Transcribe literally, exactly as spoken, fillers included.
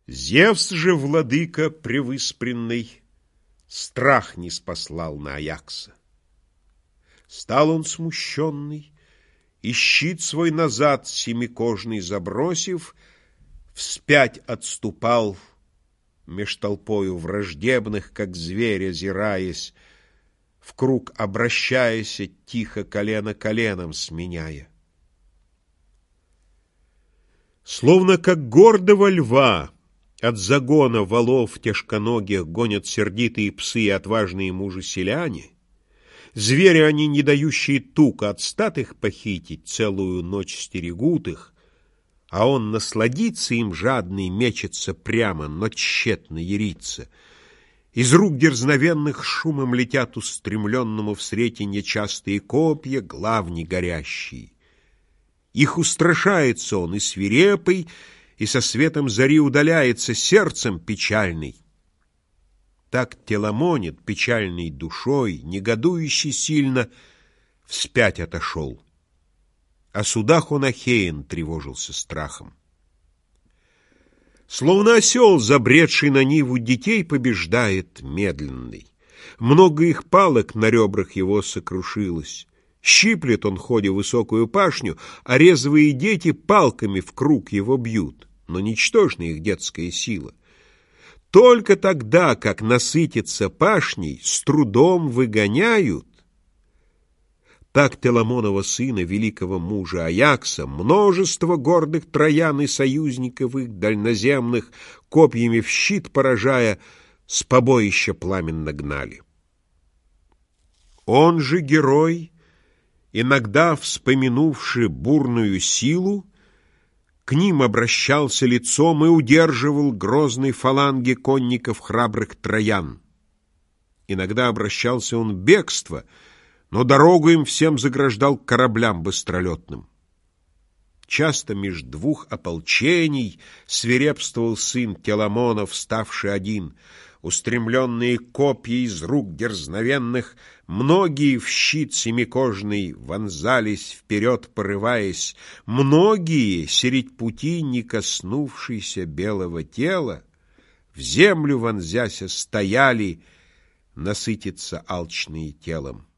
Зевс же, владыка превыспренный, страх не спаслал на Аякса. Стал он смущенный, и щит свой назад семикожный забросив, вспять отступал, меж толпою враждебных, как зверь озираясь, в круг обращаясь, тихо колено коленом сменяя. Словно как гордого льва от загона валов тяжконогих гонят сердитые псы и отважные мужи-селяне, звери они, не дающие тука от стад их похитить, целую ночь стерегут их, а он насладится им жадный, мечется прямо, но тщетно ярится. Из рук дерзновенных шумом летят устремленному в сретенье частые копья, главни горящие. Их устрашается он и свирепый, и со светом зари удаляется сердцем печальный. Так Теламонид, печальной душой, негодующий сильно, вспять отошел. О судах он Ахеен тревожился страхом. Словно осел, забредший на ниву, детей побеждает медленный. Много их палок на ребрах его сокрушилось. Щиплет он, ходя высокую пашню, а резвые дети палками в круг его бьют, но ничтожна их детская сила. Только тогда, как насытится пашней, с трудом выгоняют, так Теламонова сына, великого мужа Аякса, множество гордых троян и союзников их дальноземных, копьями в щит поражая, с побоища пламенно гнали. Он же, герой, иногда вспомянувши бурную силу, к ним обращался лицом и удерживал грозной фаланги конников храбрых троян. Иногда обращался он в бегство, но дорогу им всем заграждал кораблям быстролетным. Часто меж двух ополчений свирепствовал сын Теламонов, ставший один. Устремленные копья из рук дерзновенных, многие в щит семикожный вонзались, вперед порываясь, многие, середь пути не коснувшиеся белого тела, в землю вонзяся стояли, насытиться алчные телом.